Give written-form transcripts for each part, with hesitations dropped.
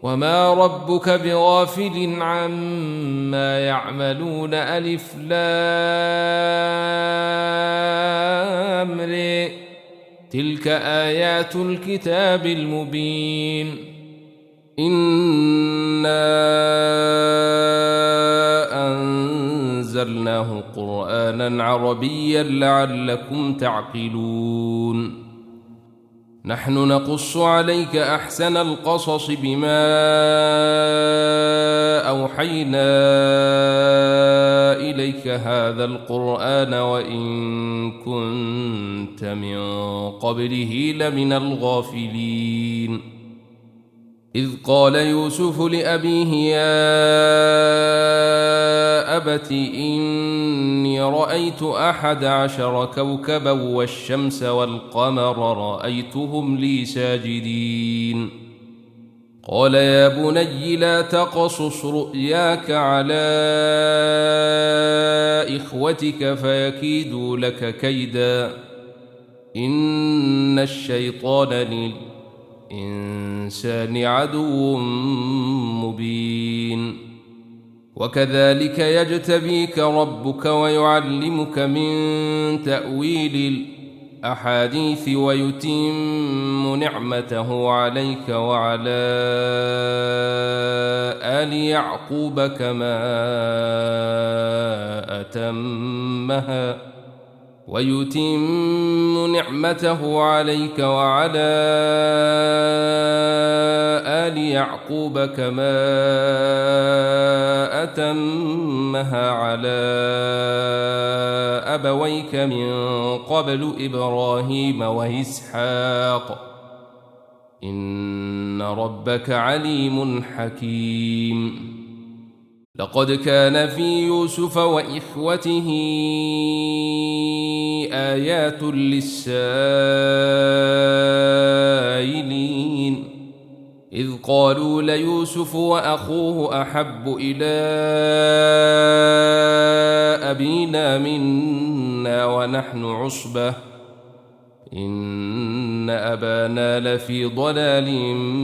وما ربك بغافل عما يعملون ألف لام ر تلك آيات الكتاب المبين إنا أنزلناه قرآنا عربيا لعلكم تعقلون نحن نقص عليك أحسن القصص بما أوحينا إليك هذا القرآن وإن كنت من قبله لمن الغافلين إذ قال يوسف لأبيه يا أبت إني رأيت 11 كوكبا والشمس والقمر رأيتهم لي ساجدين قال يا بني لا تقصص رؤياك على إخوتك فيكيدوا لك كيدا إن الشيطان للإنسان عدو مبين وكذلك يجتبيك ربك ويعلمك من تأويل الأحاديث ويتم نعمته عليك وعلى آل يعقوب كما أتمها على أبويك من قبل إبراهيم وإسحاق إن ربك عليم حكيم لقد كان في يوسف وإخوته آيات للسائلين إذ قالوا ليوسف وأخوه أحب إلى أبينا منا ونحن عصبة إن أبانا لفي ضلال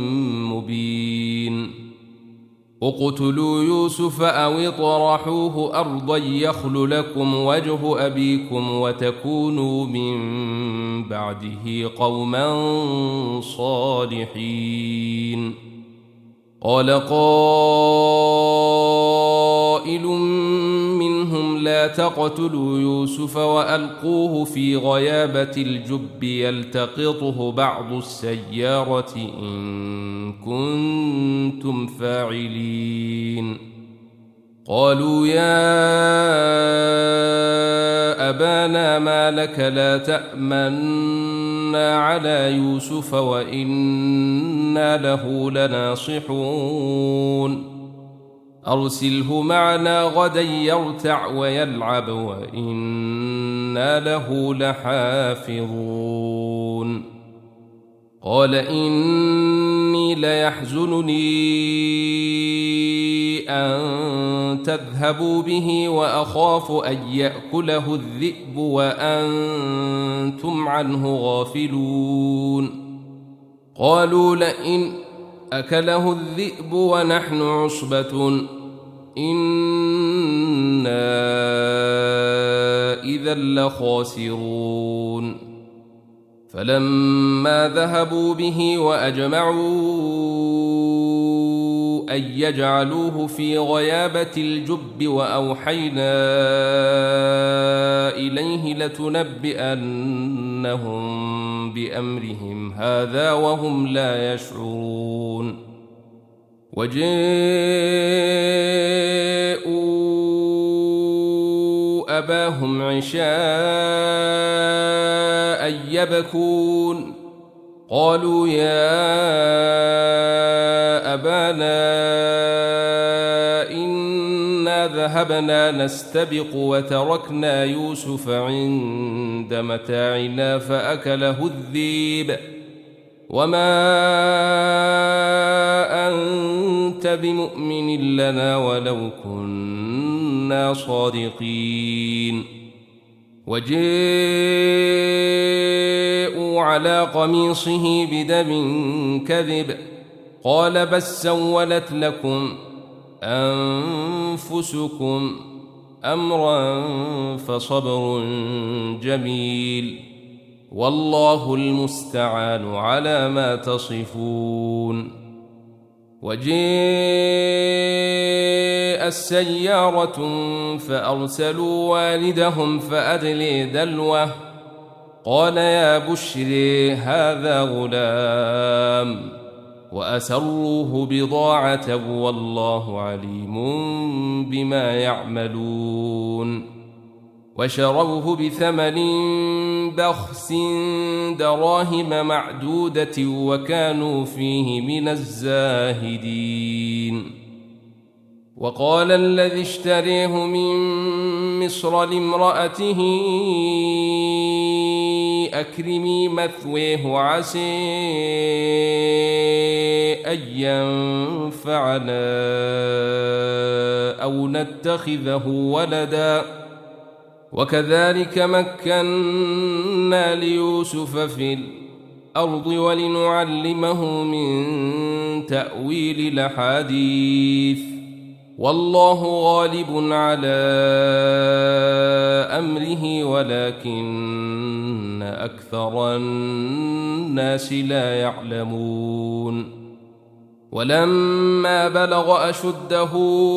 مبين اقتلوا يوسف أو اطرحوه أرضا يخل لكم وجه أبيكم وتكونوا من بعده قوما صالحين قال قائل منهم لا تقتلوا يوسف وألقوه في غيابة الجب يلتقطه بعض السيارة إن كنتم فاعلين قالوا يا أبانا ما لك لا تأمنا على يوسف وإنا له لناصحون أرسله معنا غدا يرتع ويلعب وإنا له لحافظون قال إني ليحزنني أن تذهبوا به وأخاف أن يأكله الذئب وأنتم عنه غافلون قالوا لئن أكله الذئب ونحن عصبة إنا إذا لخاسرون فلما ذهبوا به وأجمعوا أن يجعلوه في غيابة الجب وأوحينا إليه لتنبئنهم بأمرهم هذا وهم لا يشعرون وجاءوا أباهم عشاء يبكون قالوا يا أبانا إنا ذهبنا نستبق وتركنا يوسف عند متاعنا فأكله الذئب وما أنت بمؤمن لنا ولو كنا صادقين وجاءوا على قميصه بدم كذب قال بل سولت لكم أنفسكم أمرا فصبر جميل والله المستعان على ما تصفون. وجاءت سيارة فأرسلوا والدهم فأدلي دلوه قال يا بشري هذا غلام وأسروه بضاعة والله عليم بما يعملون. وشروه بثمن بخس دراهم معدودة وكانوا فيه من الزاهدين. وقال الذي اشتريه من مصر لامرأته أكرمي مثويه عسى أن ينفعنا أو نتخذه ولدا وكذلك مكنا ليوسف في الأرض ولنعلمه من تأويل الأحاديث والله غالب على أمره ولكن أكثر الناس لا يعلمون. ولما بلغ أشده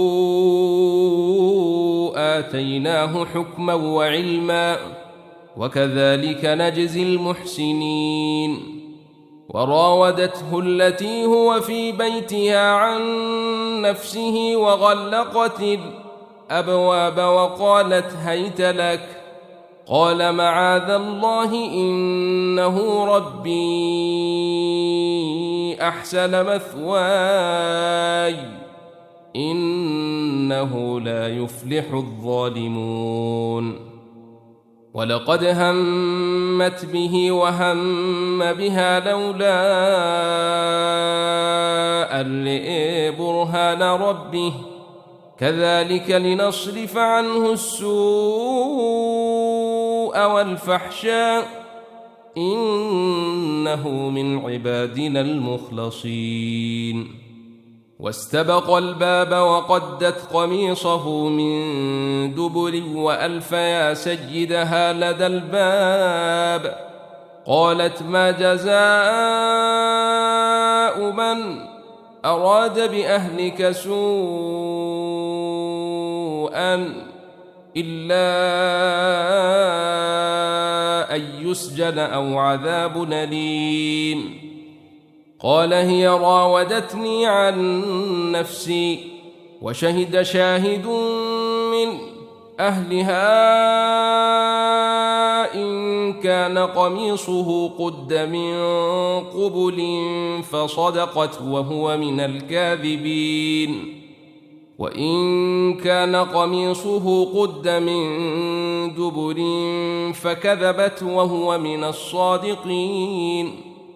آتيناه حكما وعلما وكذلك نجزي المحسنين. وراودته التي هو في بيتها عن نفسه وغلقت الأبواب وقالت هيت لك قال معاذ الله إنه ربي أحسن مثواي إنه لا يفلح الظالمون. ولقد همت به وهم بها لولا أن رأى برهان ربه كذلك لنصرف عنه السوء والفحشاء إنه من عبادنا المخلصين. واستبق الباب وقدت قميصه من دبر وألف يا سيدها لدى الباب قالت ما جزاء من أراد بأهلك سوءا إلا أن يسجن أو عذاب أليم. قال هي راودتني عن نفسي وشهد شاهد من أهلها إن كان قميصه قد من قبل فصدقت وهو من الكاذبين وإن كان قميصه قد من دبر فكذبت وهو من الصادقين.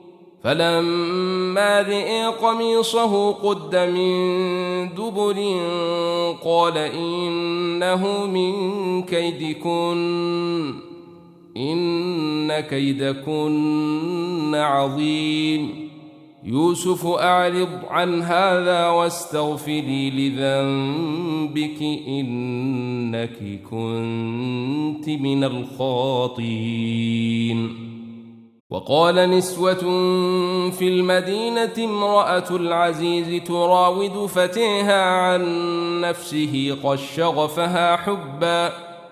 فلما رأى قميصه قد من دبر قال إنه من كيدكن إن كيدكن عظيم. يوسف أعرض عن هذا واستغفري لذنبك إنك كنت من الخاطئين. وقال نسوة في المدينة امرأة العزيز تراود فتيها عن نفسه قد شغفها حبا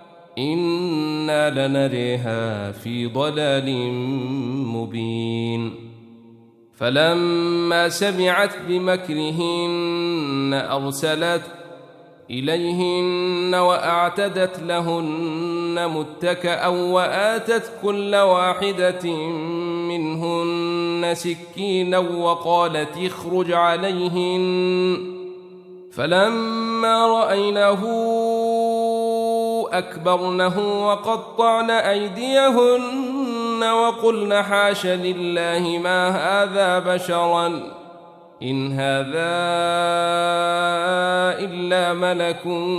إنا لنريها في ضلال مبين. فلما سمعت بمكرهن أرسلت إليهن وأعتدت لهن متكأ وآتت كل واحدة منهن سكينا وقالت اخرج عليهن. فلما رأينه أكبرنه وقطعن أيديهن وقلن حاش لله ما هذا بشرا إن هذا إلا ملك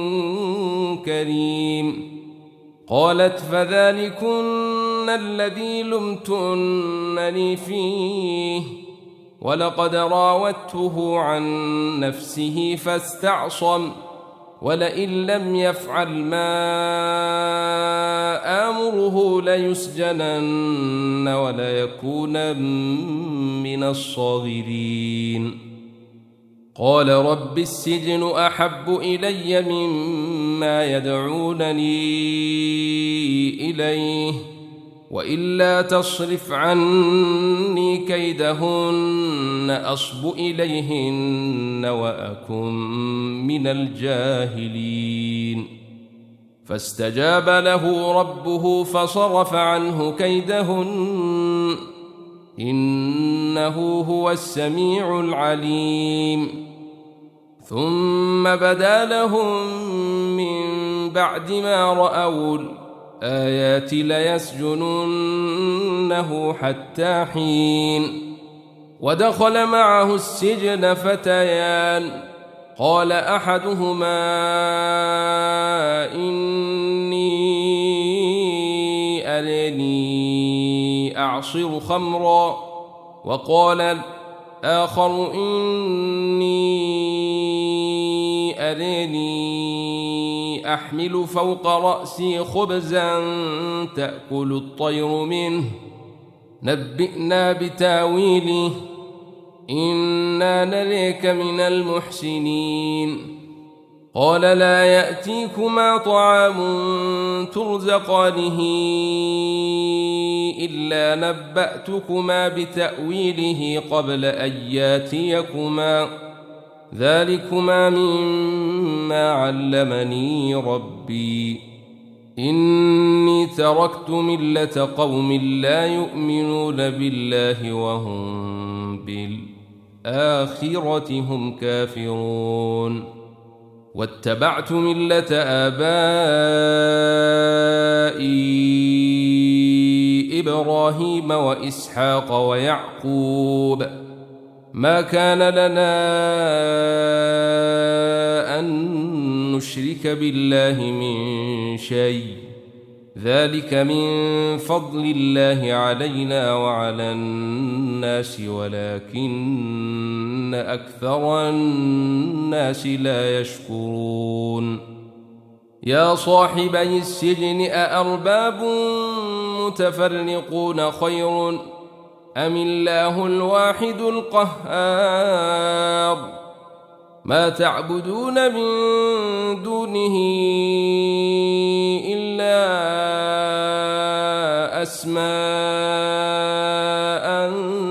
كريم. قالت فذلكن الذي لمتنني فيه ولقد راودته عن نفسه فاستعصم ولئن لم يفعل ما آمره ليسجنن وليكونن من الصاغرين قال رب السجن أحب إلي مما يدعونني إليه وإلا تصرف عني كيدهن أصب إليهن وأكن من الجاهلين فاستجاب له ربه فصرف عنه كيدهن إنه هو السميع العليم ثم بدا لهم من بعد ما رأوا الآيات ليسجننه حتى حين ودخل معه السجن فتيان قال أحدهما إني أراني أعصر خمرا وقال الآخر إني أراني أحمل فوق رأسي خبزا تأكل الطير منه نبئنا بتاويله إنا نريك من المحسنين قال لا يأتيكما طعام ترزقانه إلا نبأتكما بتأويله قبل أن ياتيكما ذلكما مما علمني ربي إني تركت ملة قوم لا يؤمنون بالله وهم بالآخرة هم كافرون واتبعت ملة آبائي إبراهيم وإسحاق ويعقوب ما كان لنا أن نشرك بالله من شيء ذلك من فضل الله علينا وعلى الناس ولكن أكثر الناس لا يشكرون يا صاحبي السجن أأرباب متفرقون خير أم الله الواحد القهار ما تعبدون من دونه إلا أسماء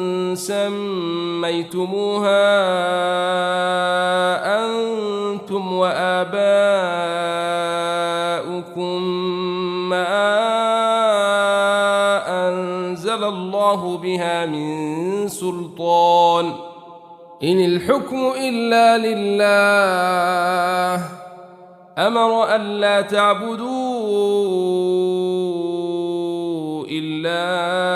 سميتموها أنتم وآباؤكم ما أنزل الله بها من سلطان إن الحكم إلا لله أمر ألا تعبدوا إلا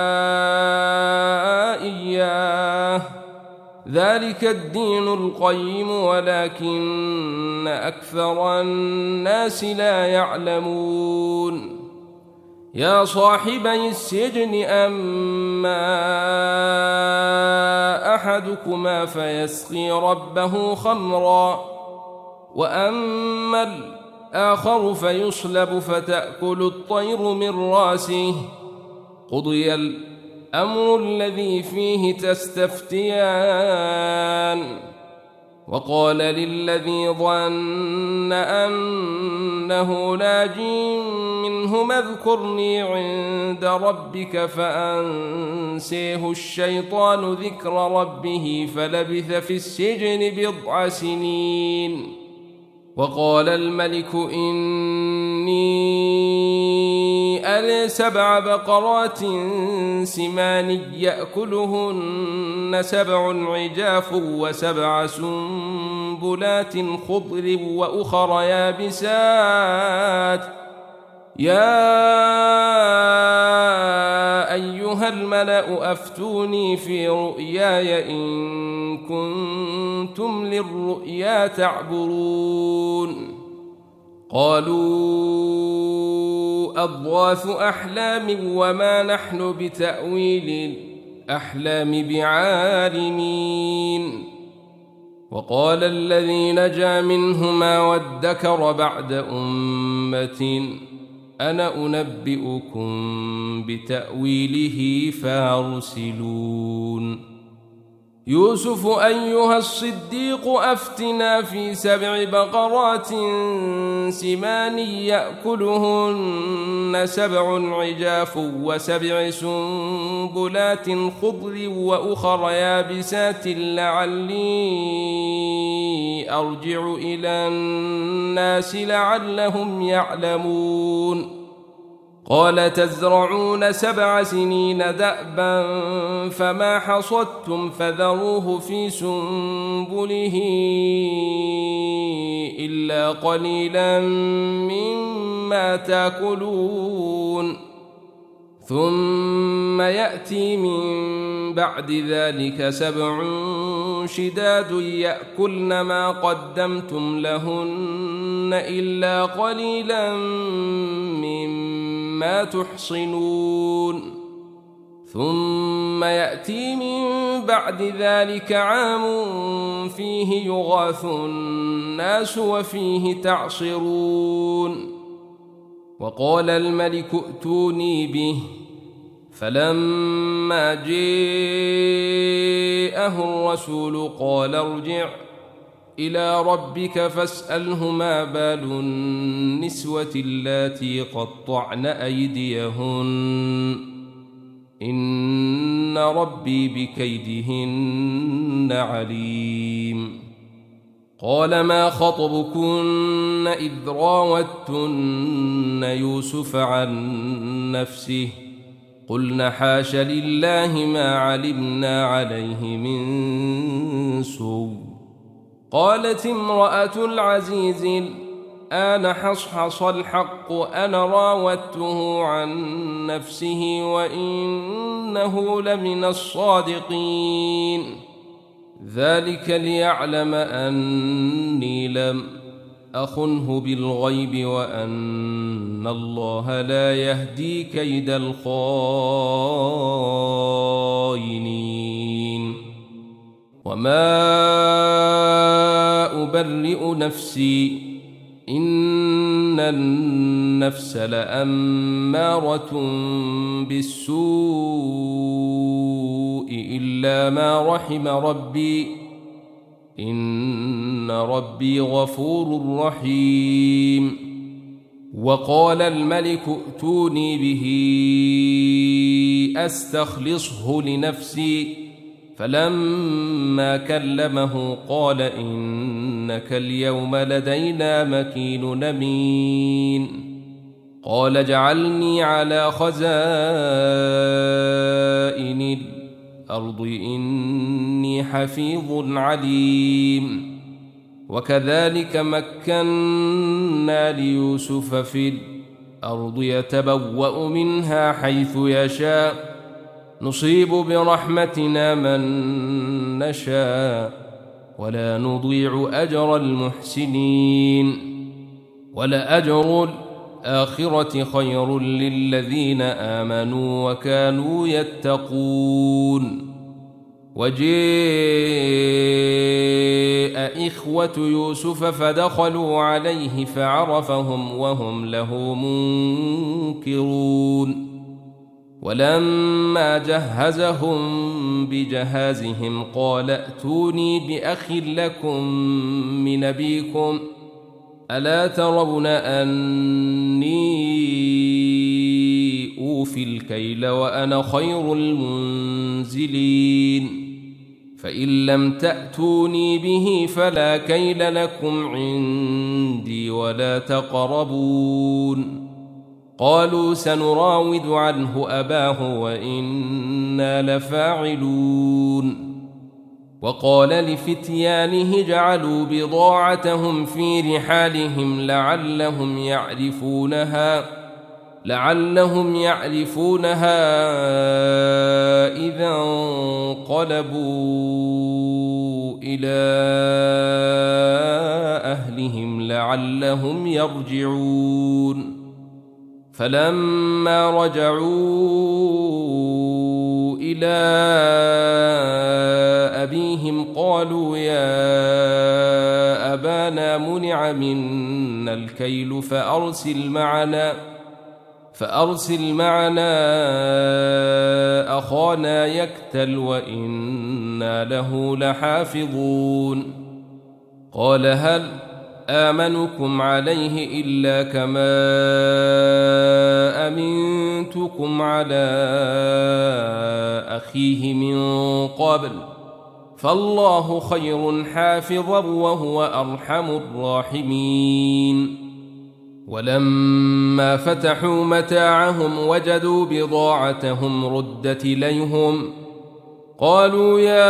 إياه ذلك الدين القيم ولكن أكثر الناس لا يعلمون يا صاحبي السجن أما أحدكما فيسقي ربه خمرا وأما الآخر فيصلب فتأكل الطير من راسه قضي الأمر الذي فيه تستفتيان وقال للذي ظن أنه ناج منهما اذكرني عند ربك فأنسيه الشيطان ذكر ربه فلبث في السجن 9 سنين وقال الملك إني أرى 7 بقرات سمان يأكلهن 7 عجاف و7 سنبلات خضر وأخر يابسات يا أيها الملأ أفتوني في رؤياي إن كنتم للرؤيا تعبرون قالوا أضغاث أحلام وما نحن بتأويل الأحلام بعالمين. وقال الذي نجا منهما وادكر بعد أمة أنا أنبئكم بتأويله فارسلون. يوسف أيها الصديق أفتنا في 7 بقرات سمان يأكلهن 7 عجاف و7 سنبلات خضر وأخر يابسات لعلي أرجع إلى الناس لعلهم يعلمون. قال تزرعون 7 سنين دأبا فما حصدتم فذروه في سنبله إلا قليلا مما تأكلون ثم يأتي من بعد ذلك 7 شداد يأكلن ما قدمتم لهن إلا قليلا مما تحصنون ثم يأتي من بعد ذلك عام فيه يغاث الناس وفيه تعصرون. وقال الملك ائتوني به فلما جاءه الرسول قال ارجع إلى ربك فاسأله ما بال النسوة اللاتي قطعن أيديهن إن ربي بكيدهن عليم. قال ما خطبكن إذ راوتن يوسف عن نفسه قلن حاش لله ما علمنا عليه من سوء. قالت امرأة العزيز الآن حصحص الحق أنا راودته عن نفسه وإنه لمن الصادقين ذلك ليعلم أني لم أخنه بالغيب وأن الله لا يهدي كيد الخائنين. وما أبرئ نفسي إن النفس لأمارة بالسوء إلا ما رحم ربي إن ربي غفور رحيم. وقال الملك ائتوني به أستخلصه لنفسي فلما كلمه قال إنك اليوم لدينا مكين أمين. قال اجعلني على خزائن الأرض إني حفيظ عليم. وكذلك مكنا ليوسف في الأرض يتبوأ منها حيث يشاء نصيب برحمتنا من نشاء ولا نضيع أجر المحسنين ولأجر الآخرة خير للذين آمنوا وكانوا يتقون. وجاء إخوة يوسف فدخلوا عليه فعرفهم وهم له منكرون. ولما جهزهم بجهازهم قال ائتوني بأخ لكم من أبيكم ألا ترون أني أوفي الكيل وأنا خير المنزلين فإن لم تأتوني به فلا كيل لكم عندي ولا تقربون. قالوا سنراود عنه أباه وإنا لفاعلون. وقال لفتيانه جعلوا بضاعتهم في رحالهم لعلهم يعرفونها إذا انقلبوا إلى أهلهم لعلهم يرجعون. فلما رجعوا إلى أبيهم قالوا يا أبانا منع منا الكيل فأرسل معنا أخانا يكتل وإنا له لحافظون. قال هل آمنكم عليه إلا كما أمنتكم على أخيه من قبل فالله خير حافظا وهو أرحم الراحمين. ولما فتحوا متاعهم وجدوا بضاعتهم ردت إليهم قالوا يا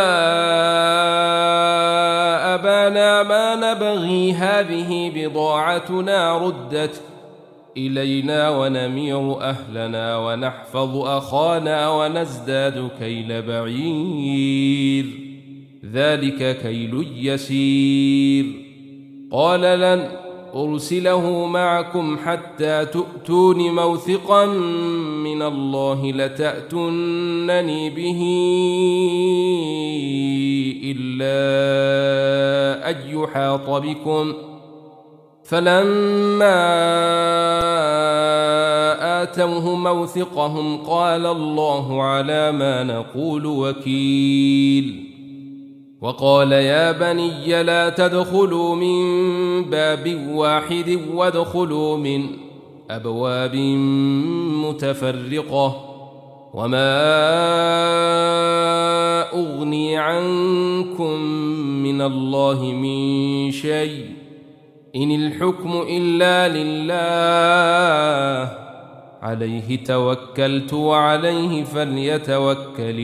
أبانا ما نبغي هذه بضاعتنا ردت إلينا ونمير أهلنا ونحفظ أخانا ونزداد كيل بعير ذلك كيل يسير. قال لن أرسله معكم حتى تؤتون موثقا من الله لتأتونني به إلا أن يحاط بكم. فلما آتوه موثقهم قال الله على ما نقول وكيل. وقال يا بني لا تدخلوا من باب واحد وادخلوا من أبواب متفرقة وما أغني عنكم من الله من شيء إن الحكم إلا لله عليه توكلت وعليه فليتوكل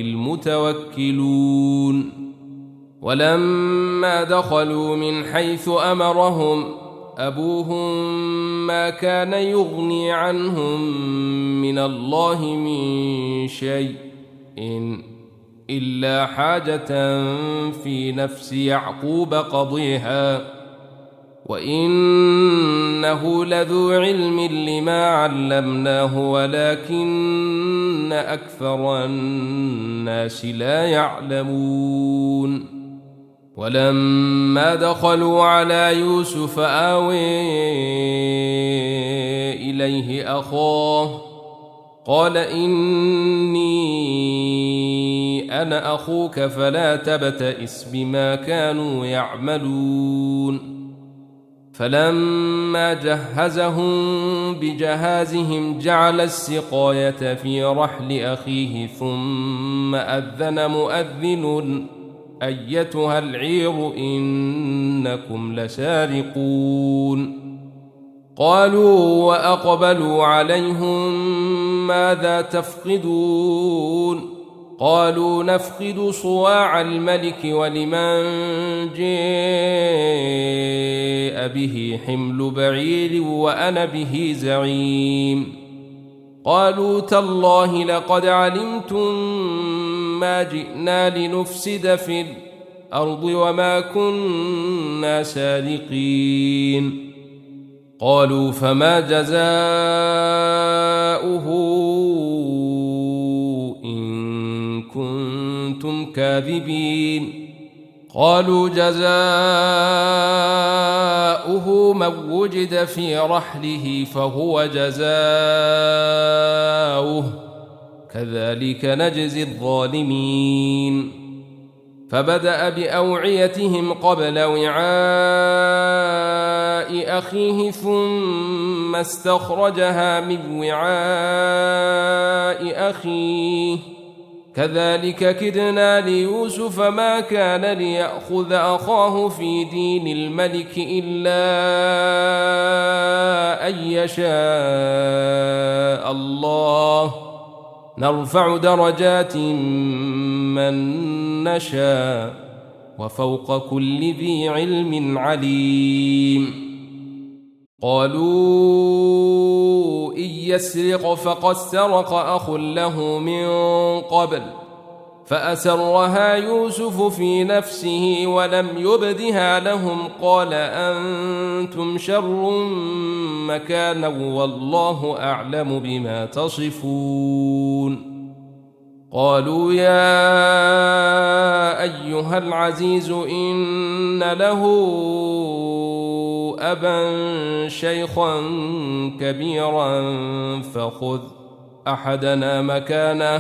المتوكلون. ولما دخلوا من حيث أمرهم أبوهم ما كان يغني عنهم من الله من شيء إلا حاجة في نفس يعقوب قضيها وإنه لذو علم لما علمناه ولكن أكثر الناس لا يعلمون. ولما دخلوا على يوسف آوي إليه أخاه قال إني أنا أخوك فلا تبتئس بما كانوا يعملون. فلما جهزهم بجهازهم جعل السقاية في رحل أخيه ثم أذن مؤذن أيتها العير إنكم لسارقون. قالوا وأقبلوا عليهم ماذا تفقدون قالوا نفقد صواع الملك ولمن جاء به حمل بعير وأنا به زعيم. قالوا تالله لقد علمتم ما جئنا لنفسد في الأرض وما كنا سارقين. قالوا فما جزاؤه إن كنتم كاذبين. قالوا جزاؤه من وجد في رحله فهو جزاؤه كذلك نجزي الظالمين. فبدأ بأوعيتهم قبل وعاء أخيه ثم استخرجها من وعاء أخيه كذلك كدنا ليوسف ما كان ليأخذ أخاه في دين الملك إلا أن يشاء الله نرفع درجات من نشاء وفوق كل ذي علم عليم. قالوا إن يسرق فقد سرق أخ له من قبل فأسرها يوسف في نفسه ولم يبدها لهم قال أنتم شر مكانا والله أعلم بما تصفون. قالوا يا أيها العزيز إن له أبا شيخا كبيرا فخذ أحدنا مكانه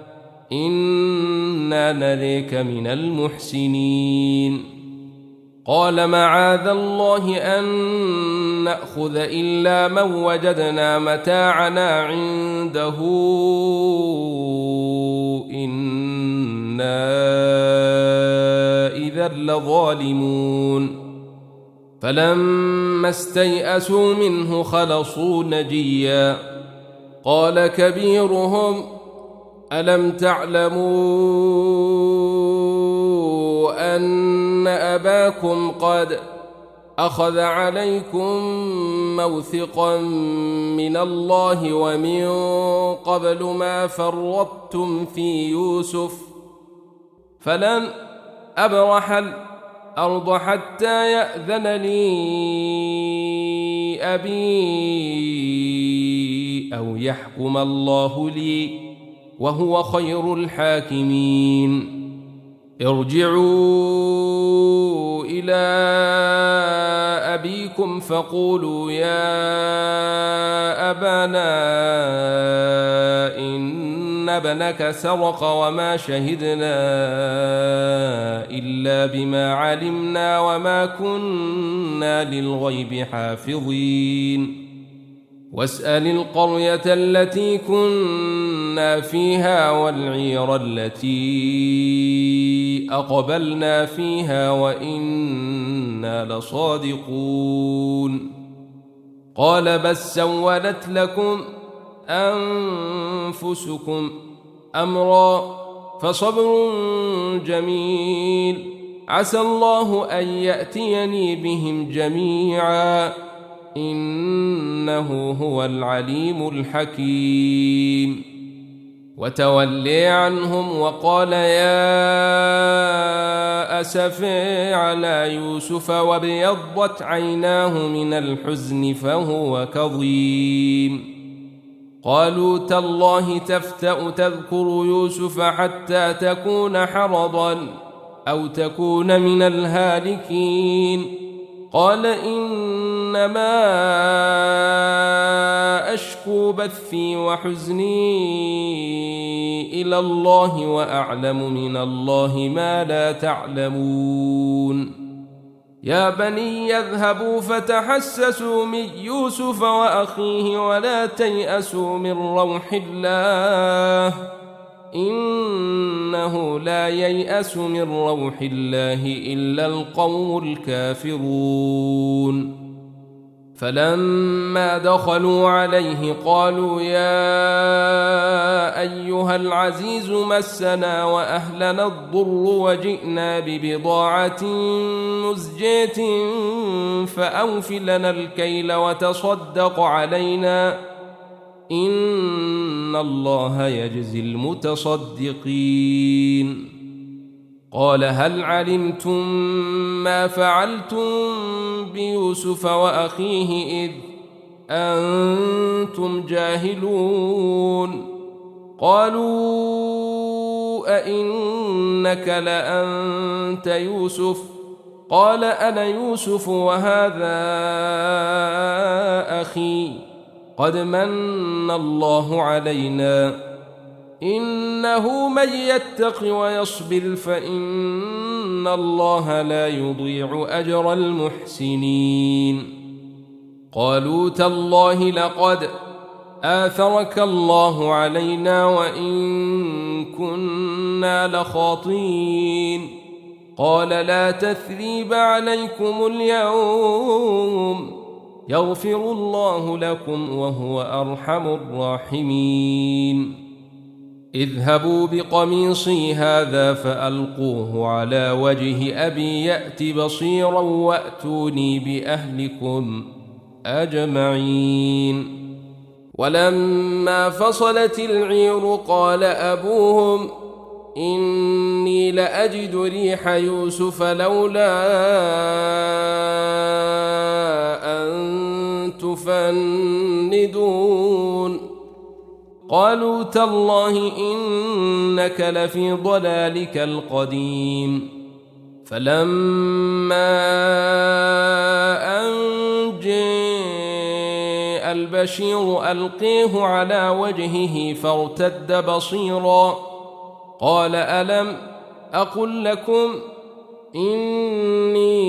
إنا نريك من المحسنين قال معاذ الله أن نأخذ إلا من وجدنا متاعنا عنده إنا إذا لظالمون فلما استيئسوا منه خلصوا نجيا قال كبيرهم ألم تعلموا أن أباكم قد أخذ عليكم موثقا من الله ومن قبل ما فرطتم في يوسف فلن أبرح الأرض حتى يأذن لي أبي أو يحكم الله لي وهو خير الحاكمين ارجعوا إلى أبيكم فقولوا يا أبانا إن ابنك سرق وما شهدنا إلا بما علمنا وما كنا للغيب حافظين واسأل القرية التي كنا فيها والعير التي أقبلنا فيها وإنا لصادقون قال بل سولت لكم أنفسكم أمرا فصبر جميل عسى الله أن يأتيني بهم جميعا إنه هو العليم الحكيم وتولي عنهم وقال يا أسفي على يوسف وابيضت عيناه من الحزن فهو كظيم قالوا تالله تفتأ تذكر يوسف حتى تكون حرضا أو تكون من الهالكين قال إنما أشكو بثي وحزني إلى الله وأعلم من الله ما لا تعلمون يا بني يذهبوا فتحسسوا من يوسف وأخيه ولا تيأسوا من روح الله إنه لا ييأس من روح الله إلا القوم الكافرون فلما دخلوا عليه قالوا يا أيها العزيز مسنا وأهلنا الضر وجئنا ببضاعة مزجاة فأوف لنا الكيل وتصدق علينا إن الله يجزي المتصدقين قال هل علمتم ما فعلتم بيوسف وأخيه إذ أنتم جاهلون قالوا أئنك لأنت يوسف قال أنا يوسف وهذا أخي قد من الله علينا إنه من يتق ويصبر فإن الله لا يضيع أجر المحسنين قالوا تالله لقد آثرك الله علينا وإن كنا لخاطئين قال لا تثريب عليكم اليوم يغفر الله لكم وهو أرحم الراحمين اذهبوا بقميصي هذا فألقوه على وجه أبي يأت بصيرا وأتوني بأهلكم أجمعين ولما فصلت العير قال أبوهم إني لأجد ريح يوسف لولا أن تفندون قالوا تالله إنك لفي ضلالك القديم. فلما أن جاء البشير ألقيه على وجهه فارتد بصيرا قال ألم أقل لكم إني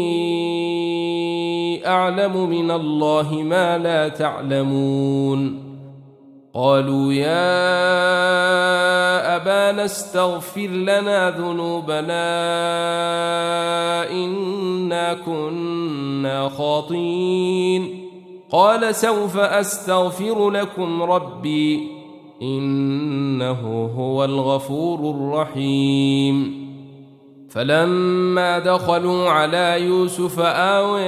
أعلم من الله ما لا تعلمون. قالوا يا أبانا استغفر لنا ذنوبنا إنا كنا خاطئين. قال سوف أستغفر لكم ربي إنه هو الغفور الرحيم. فلما دخلوا على يوسف آوى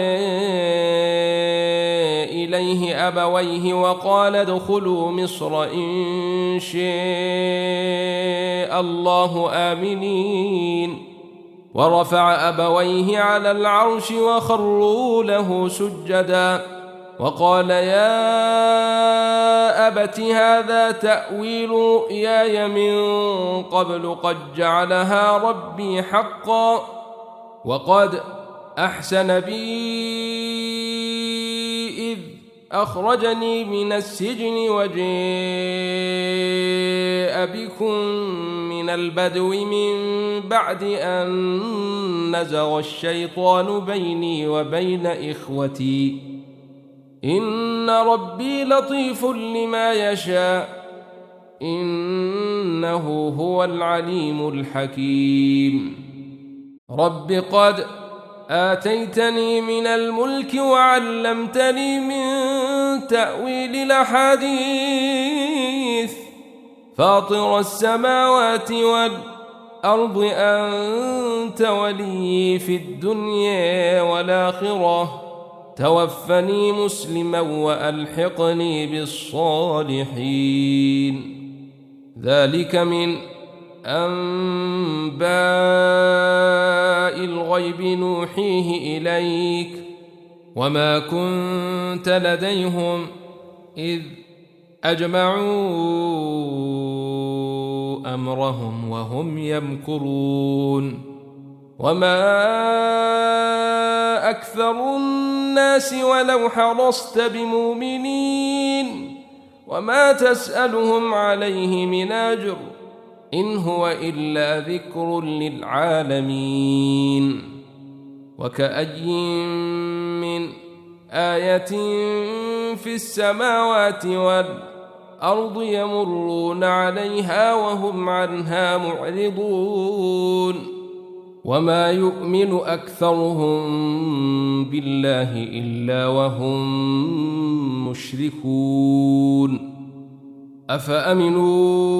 إليه أبويه وقال ادخلوا مصر إن شاء الله آمنين. ورفع أبويه على العرش وخروا له سجدا وقال يا أبت هذا تأويل رؤياي من قبل قد جعلها ربي حقا وقد أحسن بي إذ أخرجني من السجن وجاء بكم من البدو من بعد أن نزغ الشيطان بيني وبين إخوتي إن ربي لطيف لما يشاء إنه هو العليم الحكيم. رب قد آتيتني من الملك وعلمتني من تأويل الأحاديث فاطر السماوات والأرض أنت ولي في الدنيا والآخرة توفني مسلما وألحقني بالصالحين. ذلك من أنباء الغيب نوحيه إليك وما كنت لديهم إذ أجمعوا أمرهم وهم يمكرون. وما أكثر الناس ولو حرصت بمؤمنين وما تسألهم عليه من أجر إن هو إلا ذكر للعالمين. وكأي من آية في السماوات والأرض يمرون عليها وهم عنها معرضون وما يؤمن أكثرهم بالله إلا وهم مشركون. أفأمنوا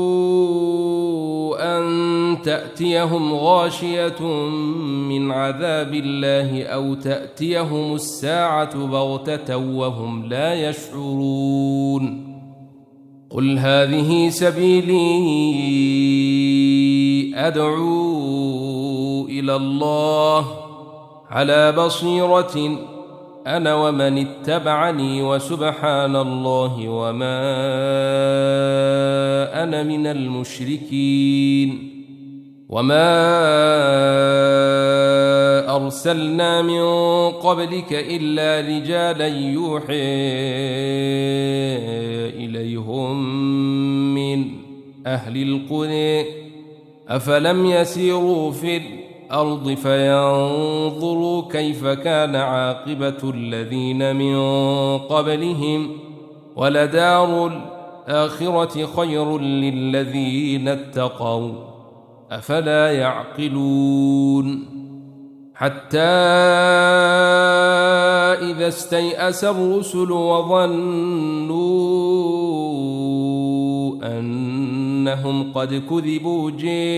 أن تأتيهم غاشية من عذاب الله أو تأتيهم الساعة بغتة وهم لا يشعرون. قل هذه سبيلي أدعو إلى الله على بصيرة أنا ومن اتبعني وسبحان الله وما أنا من المشركين. وما أرسلنا من قبلك إلا رجالا يوحي إليهم من أهل القرى أفلم يسيروا في الأرض فينظروا كيف كان عاقبة الذين من قبلهم ولدار الآخرة خير للذين اتقوا أفلا يعقلون. حتى إذا استيأس الرسل وظنوا أنهم قد كذبوا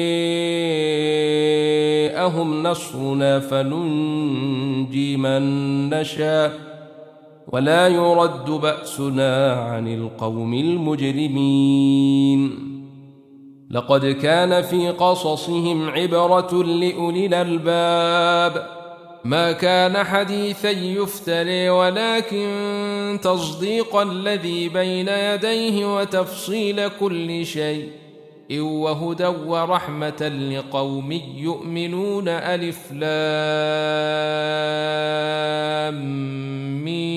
جاءهم نصرنا فننجي من نشاء ولا يرد بأسنا عن القوم المجرمين. لقد كان في قصصهم عبرة لأولي الألباب ما كان حديثا يفتري ولكن تصديق الذي بين يديه وتفصيل كل شيء وهدى ورحمة لقوم يؤمنون. ألف لام ميم